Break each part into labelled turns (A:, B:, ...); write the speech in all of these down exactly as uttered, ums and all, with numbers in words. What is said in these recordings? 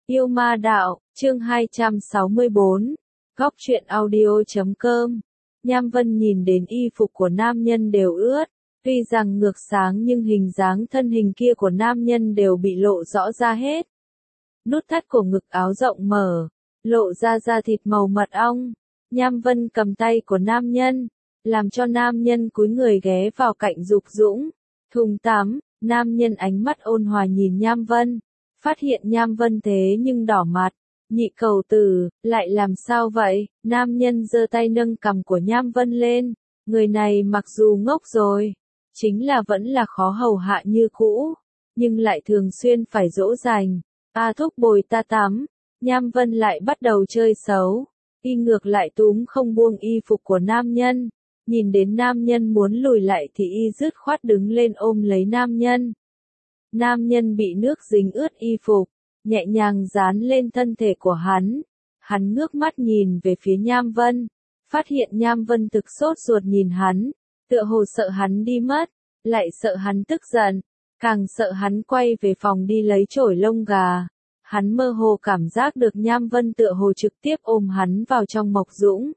A: Yêu ma đạo, chương hai trăm sáu mươi bốn, góc truyện audio chấm com. Nham Vân nhìn đến y phục của nam nhân đều ướt, tuy rằng ngược sáng nhưng hình dáng thân hình kia của nam nhân đều bị lộ rõ ra hết. Nút thắt của ngực áo rộng mở, lộ ra da thịt màu mật ong. Nham Vân cầm tay của nam nhân, làm cho nam nhân cúi người ghé vào cạnh Dục Dũng. Thùng tắm, nam nhân ánh mắt ôn hòa nhìn Nham Vân, phát hiện Nham Vân thế nhưng đỏ mặt. Nhị cầu tử, lại làm sao vậy? Nam nhân giơ tay nâng cằm của Nham Vân lên, người này mặc dù ngốc rồi, chính là vẫn là khó hầu hạ như cũ, nhưng lại thường xuyên phải dỗ dành. A thúc bồi ta tắm, Nham Vân lại bắt đầu chơi xấu, y ngược lại túm không buông y phục của nam nhân, nhìn đến nam nhân muốn lùi lại thì y dứt khoát đứng lên ôm lấy nam nhân. Nam nhân bị nước dính ướt y phục, nhẹ nhàng dán lên thân thể của hắn. Hắn ngước mắt nhìn về phía Nham Vân, phát hiện Nham Vân thực sốt ruột nhìn hắn, tựa hồ sợ hắn đi mất, lại sợ hắn tức giận, càng sợ hắn quay về phòng đi lấy chổi lông gà. Hắn mơ hồ cảm giác được Nham Vân tựa hồ trực tiếp ôm hắn vào trong Mộc Dũng.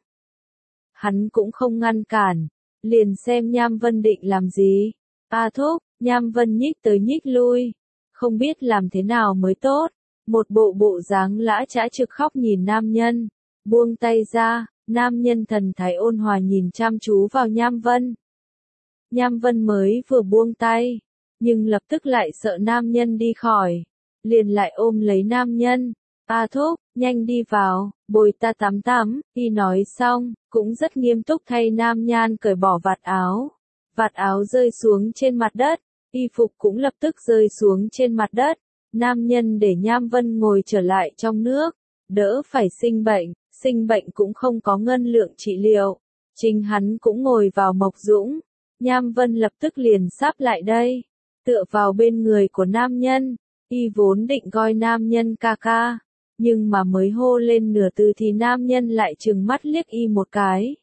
A: Hắn cũng không ngăn cản, liền xem Nham Vân định làm gì. A thúc, Nham Vân nhích tới nhích lui, không biết làm thế nào mới tốt. Một bộ bộ dáng lã chã trực khóc nhìn nam nhân, buông tay ra, nam nhân thần thái ôn hòa nhìn chăm chú vào Nham Vân. Nham Vân mới vừa buông tay, nhưng lập tức lại sợ nam nhân đi khỏi, liền lại ôm lấy nam nhân. A thúc, nhanh đi vào, bồi ta tắm tắm. Y nói xong, cũng rất nghiêm túc thay nam nhan cởi bỏ vạt áo. Vạt áo rơi xuống trên mặt đất, y phục cũng lập tức rơi xuống trên mặt đất. Nam nhân để Nham Vân ngồi trở lại trong nước, đỡ phải sinh bệnh, sinh bệnh cũng không có ngân lượng trị liệu. Chính hắn cũng ngồi vào Mộc Dũng, Nham Vân lập tức liền sáp lại đây, tựa vào bên người của nam nhân. Y vốn định gọi nam nhân ca ca, nhưng mà mới hô lên nửa từ thì nam nhân lại trừng mắt liếc y một cái.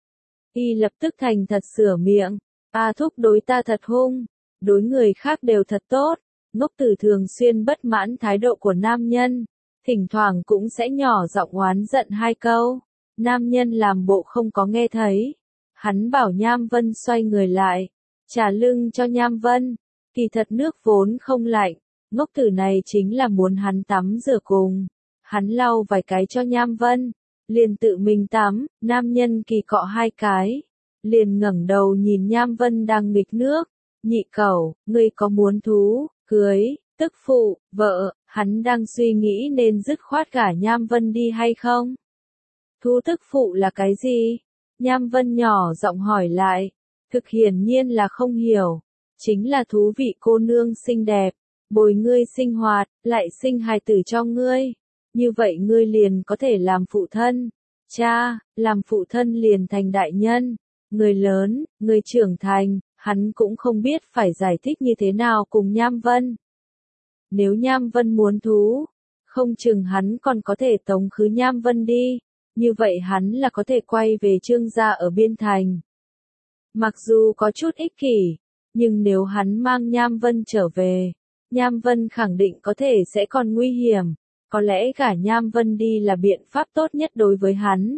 A: Y lập tức thành thật sửa miệng, A thúc đối ta thật hung, đối người khác đều thật tốt. Ngốc Tử thường xuyên bất mãn thái độ của nam nhân, thỉnh thoảng cũng sẽ nhỏ giọng oán giận hai câu. Nam nhân làm bộ không có nghe thấy. Hắn bảo Nham Vân xoay người lại, trả lưng cho Nham Vân. Kỳ thật nước vốn không lạnh, Ngốc Tử này chính là muốn hắn tắm rửa cùng. Hắn lau vài cái cho Nham Vân, liền tự mình tắm. Nam nhân kỳ cọ hai cái, liền ngẩng đầu nhìn Nham Vân đang nghịch nước. Nhị cẩu, ngươi có muốn thú cưới tức phụ vợ? Hắn đang suy nghĩ nên dứt khoát gả Nham Vân đi hay không. Thú tức phụ là cái gì? Nham Vân nhỏ giọng hỏi lại. Thực hiển nhiên là không hiểu. Chính là thú vị cô nương xinh đẹp, bồi ngươi sinh hoạt, lại sinh hài tử cho ngươi. Như vậy ngươi liền có thể làm phụ thân. Cha, làm phụ thân liền thành đại nhân. Người lớn, người trưởng thành. Hắn cũng không biết phải giải thích như thế nào cùng Nham Vân. Nếu Nham Vân muốn thú, không chừng hắn còn có thể tống khứ Nham Vân đi, như vậy hắn là có thể quay về Trương gia ở Biên Thành. Mặc dù có chút ích kỷ, nhưng nếu hắn mang Nham Vân trở về, Nham Vân khẳng định có thể sẽ còn nguy hiểm, có lẽ gả Nham Vân đi là biện pháp tốt nhất đối với hắn.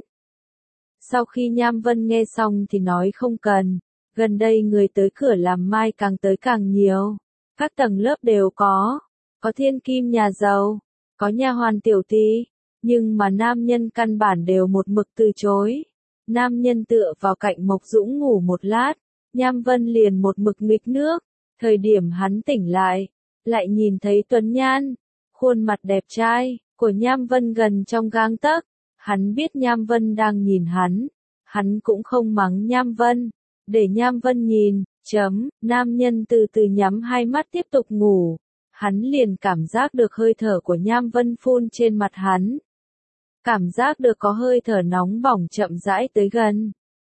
A: Sau khi Nham Vân nghe xong thì nói không cần. Gần đây người tới cửa làm mai càng tới càng nhiều, các tầng lớp đều có, có thiên kim nhà giàu, có nha hoàn tiểu tỷ, nhưng mà nam nhân căn bản đều một mực từ chối. Nam nhân tựa vào cạnh Mộc Dũng ngủ một lát, Nham Vân liền một mực nghịch nước, thời điểm hắn tỉnh lại, lại nhìn thấy Tuấn Nhan, khuôn mặt đẹp trai của Nham Vân gần trong gang tấc, hắn biết Nham Vân đang nhìn hắn, hắn cũng không mắng Nham Vân. Để Nham Vân nhìn, chấm, nam nhân từ từ nhắm hai mắt tiếp tục ngủ. Hắn liền cảm giác được hơi thở của Nham Vân phun trên mặt hắn. Cảm giác được có hơi thở nóng bỏng chậm rãi tới gần.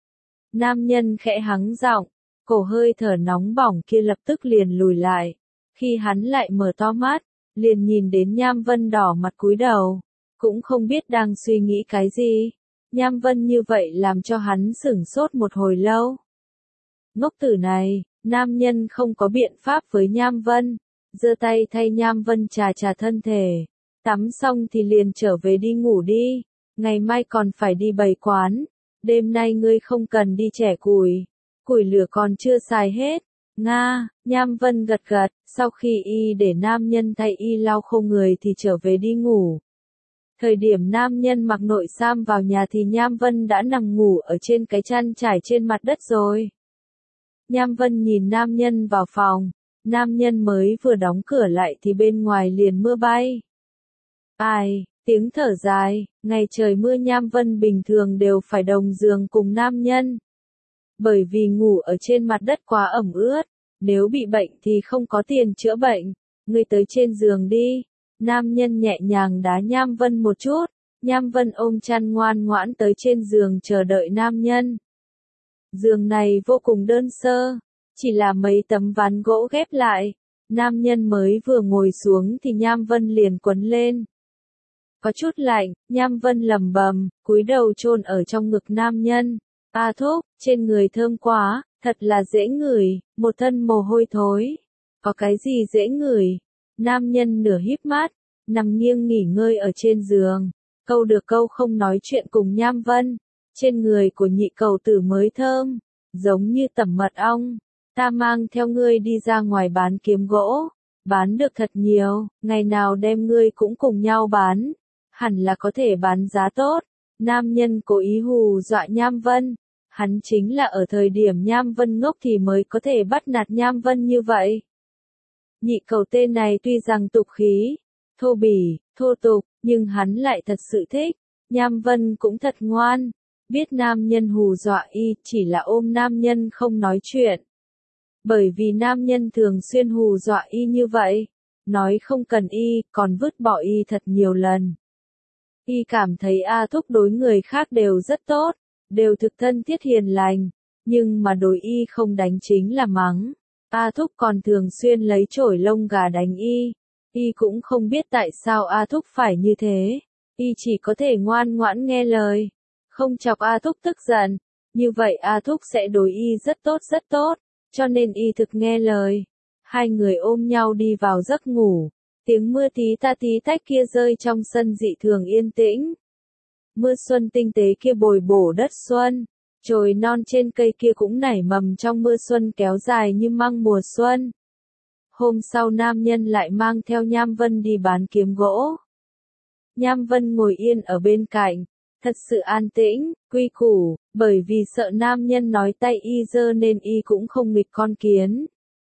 A: Nam nhân khẽ hắng giọng, cổ hơi thở nóng bỏng kia lập tức liền lùi lại. Khi hắn lại mở to mắt, liền nhìn đến Nham Vân đỏ mặt cúi đầu, cũng không biết đang suy nghĩ cái gì. Nham Vân như vậy làm cho hắn sửng sốt một hồi lâu. Ngốc tử này, nam nhân không có biện pháp với Nham Vân, giơ tay thay Nham Vân chà chà thân thể. Tắm xong thì liền trở về đi ngủ đi, ngày mai còn phải đi bày quán, đêm nay ngươi không cần đi chẻ củi, củi lửa còn chưa xài hết. Nga, Nham Vân gật gật, sau khi y để nam nhân thay y lau khô người thì trở về đi ngủ. Thời điểm nam nhân mặc nội sam vào nhà thì Nham Vân đã nằm ngủ ở trên cái chăn trải trên mặt đất rồi. Nham Vân nhìn nam nhân vào phòng, nam nhân mới vừa đóng cửa lại thì bên ngoài liền mưa bay. Ai, tiếng thở dài, ngày trời mưa Nham Vân bình thường đều phải đồng giường cùng nam nhân. Bởi vì ngủ ở trên mặt đất quá ẩm ướt, nếu bị bệnh thì không có tiền chữa bệnh, ngươi tới trên giường đi. Nam nhân nhẹ nhàng đá Nham Vân một chút, Nham Vân ôm chăn ngoan ngoãn tới trên giường chờ đợi nam nhân. Giường này vô cùng đơn sơ, chỉ là mấy tấm ván gỗ ghép lại. Nam nhân mới vừa ngồi xuống thì Nham Vân liền quấn lên. Có chút lạnh, Nham Vân lẩm bẩm, cúi đầu chôn ở trong ngực nam nhân. A thúc, trên người thơm quá, thật là dễ ngửi, một thân mồ hôi thối. Có cái gì dễ ngửi? Nam nhân nửa híp mắt, nằm nghiêng nghỉ ngơi ở trên giường, câu được câu không nói chuyện cùng Nham Vân. Trên người của nhị cầu tử mới thơm, giống như tẩm mật ong. Ta mang theo ngươi đi ra ngoài bán kiếm gỗ, bán được thật nhiều, ngày nào đem ngươi cũng cùng nhau bán, hẳn là có thể bán giá tốt. Nam nhân cố ý hù dọa Nham Vân, hắn chính là ở thời điểm Nham Vân ngốc thì mới có thể bắt nạt Nham Vân như vậy. Nhị cầu tên này tuy rằng tục khí, thô bỉ, thô tục, nhưng hắn lại thật sự thích. Nham Vân cũng thật ngoan, biết nam nhân hù dọa y chỉ là ôm nam nhân không nói chuyện. Bởi vì nam nhân thường xuyên hù dọa y như vậy, nói không cần y, còn vứt bỏ y thật nhiều lần. Y cảm thấy A Thúc đối người khác đều rất tốt, đều thực thân thiết hiền lành, nhưng mà đối y không đánh chính là mắng. A Thúc còn thường xuyên lấy chổi lông gà đánh y. Y cũng không biết tại sao A Thúc phải như thế. Y chỉ có thể ngoan ngoãn nghe lời, không chọc A Thúc tức giận. Như vậy A Thúc sẽ đối y rất tốt rất tốt, cho nên y thực nghe lời. Hai người ôm nhau đi vào giấc ngủ. Tiếng mưa tí ta tí tách kia rơi trong sân dị thường yên tĩnh. Mưa xuân tinh tế kia bồi bổ đất xuân. Chồi non trên cây kia cũng nảy mầm trong mưa xuân kéo dài như măng mùa xuân. Hôm sau nam nhân lại mang theo Nham Vân đi bán kiếm gỗ. Nham Vân ngồi yên ở bên cạnh, thật sự an tĩnh, quy củ, bởi vì sợ nam nhân nói tay y dơ nên y cũng không nghịch con kiến.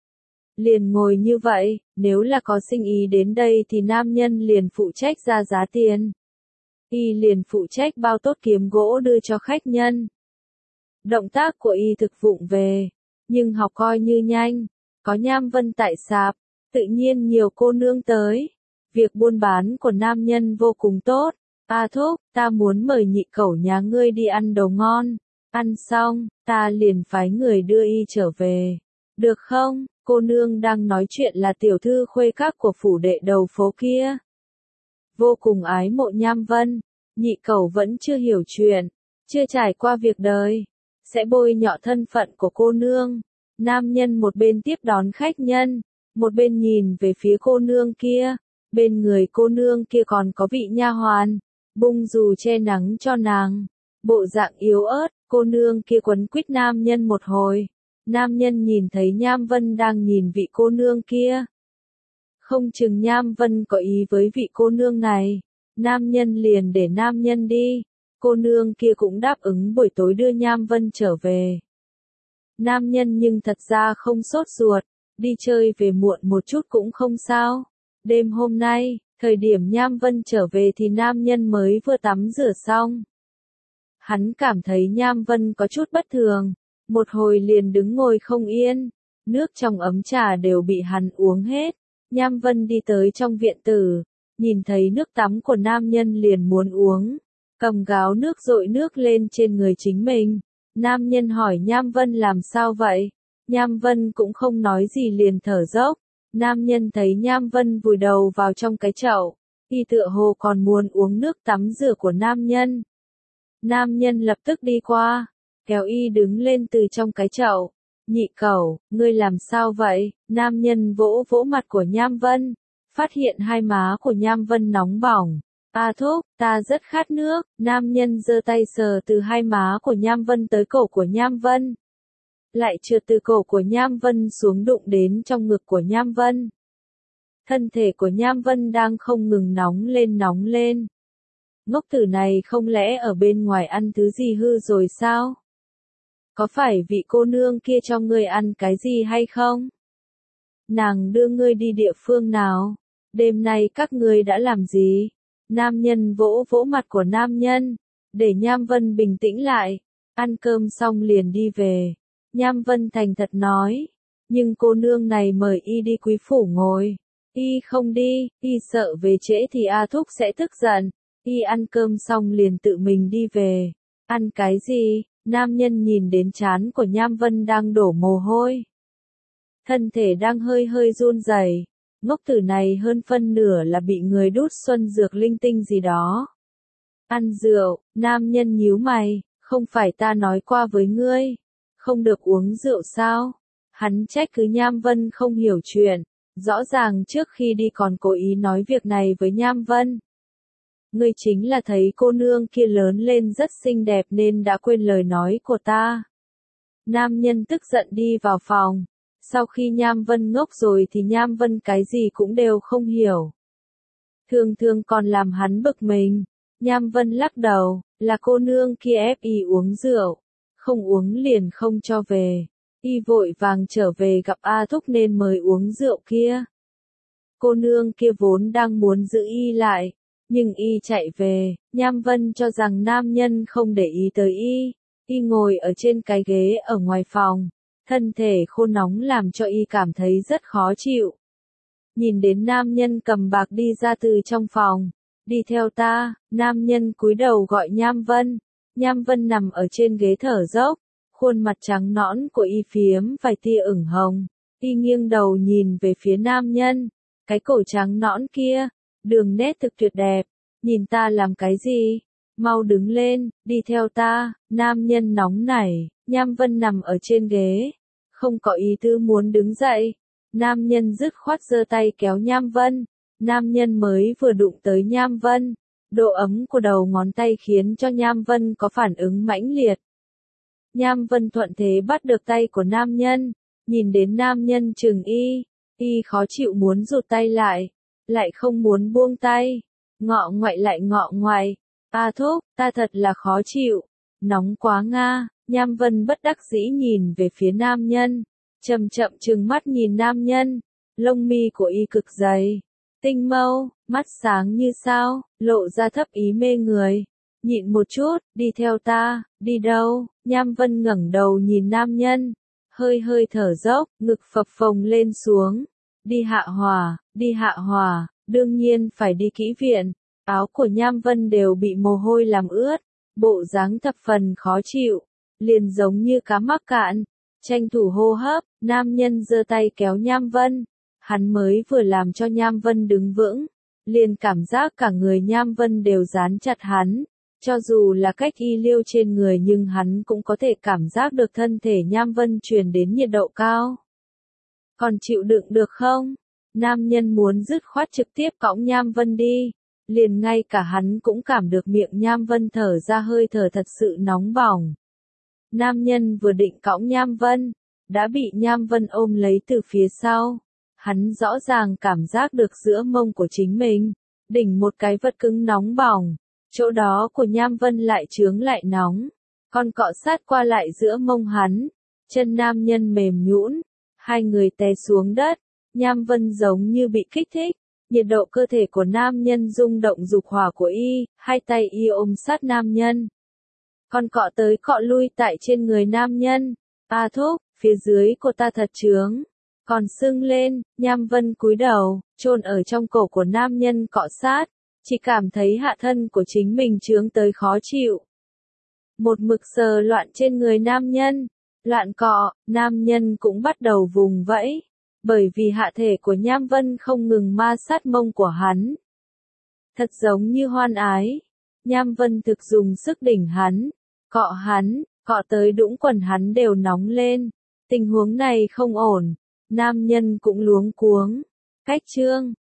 A: Liền ngồi như vậy, nếu là có sinh ý đến đây thì nam nhân liền phụ trách ra giá tiền. Y liền phụ trách bao tốt kiếm gỗ đưa cho khách nhân. Động tác của y thực vụng về, nhưng học coi như nhanh. Có Nham Vân tại sạp, tự nhiên nhiều cô nương tới. Việc buôn bán của nam nhân vô cùng tốt. A Thúc, ta muốn mời nhị cẩu nhà ngươi đi ăn đồ ngon. Ăn xong, ta liền phái người đưa y trở về. Được không? Cô nương đang nói chuyện là tiểu thư khuê các của phủ đệ đầu phố kia. Vô cùng ái mộ Nham Vân. Nhị cẩu vẫn chưa hiểu chuyện, chưa trải qua việc đời, sẽ bôi nhọ thân phận của cô nương. Nam nhân một bên tiếp đón khách nhân, một bên nhìn về phía cô nương kia. Bên người cô nương kia còn có vị nha hoàn, bung dù che nắng cho nàng. Bộ dạng yếu ớt, cô nương kia quấn quýt nam nhân một hồi. Nam nhân nhìn thấy Nham Vân đang nhìn vị cô nương kia. Không chừng Nham Vân có ý với vị cô nương này. Nam nhân liền để nam nhân đi. Cô nương kia cũng đáp ứng buổi tối đưa Nham Vân trở về. Nam nhân nhưng thật ra không sốt ruột, đi chơi về muộn một chút cũng không sao. Đêm hôm nay, thời điểm Nham Vân trở về thì nam nhân mới vừa tắm rửa xong. Hắn cảm thấy Nham Vân có chút bất thường, một hồi liền đứng ngồi không yên, nước trong ấm trà đều bị hắn uống hết. Nham Vân đi tới trong viện tử, nhìn thấy nước tắm của nam nhân liền muốn uống, cầm gáo nước dội nước lên trên người chính mình. Nam nhân hỏi Nham Vân làm sao vậy? Nham Vân cũng không nói gì liền thở dốc. Nam nhân thấy Nham Vân vùi đầu vào trong cái chậu, y tựa hồ còn muốn uống nước tắm rửa của nam nhân. Nam nhân lập tức đi qua, kéo y đứng lên từ trong cái chậu. Nhị cẩu, ngươi làm sao vậy? Nam nhân vỗ vỗ mặt của Nham Vân, phát hiện hai má của Nham Vân nóng bỏng. A thúc, ta rất khát nước, nam nhân giơ tay sờ từ hai má của Nham Vân tới cổ của Nham Vân. Lại trượt từ cổ của Nham Vân xuống đụng đến trong ngực của Nham Vân. Thân thể của Nham Vân đang không ngừng nóng lên nóng lên. Ngốc tử này không lẽ ở bên ngoài ăn thứ gì hư rồi sao? Có phải vị cô nương kia cho ngươi ăn cái gì hay không? Nàng đưa ngươi đi địa phương nào? Đêm nay các ngươi đã làm gì? Nam nhân vỗ vỗ mặt của nam nhân, để Nham Vân bình tĩnh lại. Ăn cơm xong liền đi về. Nham Vân thành thật nói, nhưng cô nương này mời y đi quý phủ ngồi. Y không đi, y sợ về trễ thì A Thúc sẽ tức giận. Y ăn cơm xong liền tự mình đi về. Ăn cái gì? Nam nhân nhìn đến trán của Nham Vân đang đổ mồ hôi. Thân thể đang hơi hơi run rẩy. Ngốc tử này hơn phân nửa là bị người đút xuân dược linh tinh gì đó. Ăn rượu, nam nhân nhíu mày, không phải ta nói qua với ngươi, không được uống rượu sao? Hắn trách cứ Nham Vân không hiểu chuyện, rõ ràng trước khi đi còn cố ý nói việc này với Nham Vân. Ngươi chính là thấy cô nương kia lớn lên rất xinh đẹp nên đã quên lời nói của ta. Nam nhân tức giận đi vào phòng. Sau khi Nham Vân ngốc rồi thì Nham Vân cái gì cũng đều không hiểu. Thường thường còn làm hắn bực mình. Nham Vân lắc đầu, là cô nương kia ép y uống rượu. Không uống liền không cho về. Y vội vàng trở về gặp A Thúc nên mới uống rượu kia. Cô nương kia vốn đang muốn giữ y lại. Nhưng y chạy về, Nham Vân cho rằng nam nhân không để ý tới y. Y ngồi ở trên cái ghế ở ngoài phòng. Thân thể khô nóng làm cho y cảm thấy rất khó chịu. Nhìn đến nam nhân cầm bạc đi ra từ trong phòng. Đi theo ta, nam nhân cúi đầu gọi Nham Vân. Nham Vân nằm ở trên ghế thở dốc. Khuôn mặt trắng nõn của y phiếm vài tia ửng hồng. Y nghiêng đầu nhìn về phía nam nhân. Cái cổ trắng nõn kia, đường nét thực tuyệt đẹp. Nhìn ta làm cái gì? Mau đứng lên, đi theo ta. Nam nhân nóng nảy. Nham Vân nằm ở trên ghế. Không có ý tư muốn đứng dậy. Nam nhân dứt khoát giơ tay kéo Nham Vân. Nam nhân mới vừa đụng tới Nham Vân. Độ ấm của đầu ngón tay khiến cho Nham Vân có phản ứng mãnh liệt. Nham Vân thuận thế bắt được tay của nam nhân. Nhìn đến nam nhân chừng y. Y khó chịu muốn rụt tay lại. Lại không muốn buông tay. Ngọ ngoại lại ngọ ngoại. A Thúc, ta thật là khó chịu. Nóng quá nga. Nham Vân bất đắc dĩ nhìn về phía nam nhân. Chậm chậm trừng mắt nhìn nam nhân. Lông mi của y cực dày. Tinh mâu, mắt sáng như sao, lộ ra thấp ý mê người. Nhịn một chút, đi theo ta, đi đâu? Nham Vân ngẩng đầu nhìn nam nhân. Hơi hơi thở dốc, ngực phập phồng lên xuống. Đi hạ hòa, đi hạ hòa, đương nhiên phải đi kỹ viện. Áo của Nham Vân đều bị mồ hôi làm ướt. Bộ dáng thập phần khó chịu. Liền giống như cá mắc cạn. Tranh thủ hô hấp, nam nhân giơ tay kéo Nham Vân. Hắn mới vừa làm cho Nham Vân đứng vững. Liền cảm giác cả người Nham Vân đều dán chặt hắn. Cho dù là cách y liêu trên người nhưng hắn cũng có thể cảm giác được thân thể Nham Vân truyền đến nhiệt độ cao. Còn chịu đựng được không? Nam nhân muốn dứt khoát trực tiếp cõng Nham Vân đi. Liền ngay cả hắn cũng cảm được miệng Nham Vân thở ra hơi thở thật sự nóng bỏng. Nam nhân vừa định cõng Nham Vân, đã bị Nham Vân ôm lấy từ phía sau. Hắn rõ ràng cảm giác được giữa mông của chính mình, đỉnh một cái vật cứng nóng bỏng. Chỗ đó của Nham Vân lại chướng lại nóng. Còn cọ sát qua lại giữa mông hắn. Chân nam nhân mềm nhũn. Hai người té xuống đất. Nham Vân giống như bị kích thích. Nhiệt độ cơ thể của nam nhân rung động dục hỏa của y. Hai tay y ôm sát nam nhân. Còn cọ tới cọ lui tại trên người nam nhân. A Thúc, phía dưới của ta thật chướng. Còn sưng lên, Nham Vân cúi đầu, chôn ở trong cổ của nam nhân cọ sát. Chỉ cảm thấy hạ thân của chính mình chướng tới khó chịu. Một mực sờ loạn trên người nam nhân. Loạn cọ, nam nhân cũng bắt đầu vùng vẫy. Bởi vì hạ thể của Nham Vân không ngừng ma sát mông của hắn. Thật giống như hoan ái. Nham Vân thực dùng sức đỉnh hắn. Cọ hắn, cọ tới đũng quần hắn đều nóng lên. Tình huống này không ổn. Nam nhân cũng luống cuống. Cách chương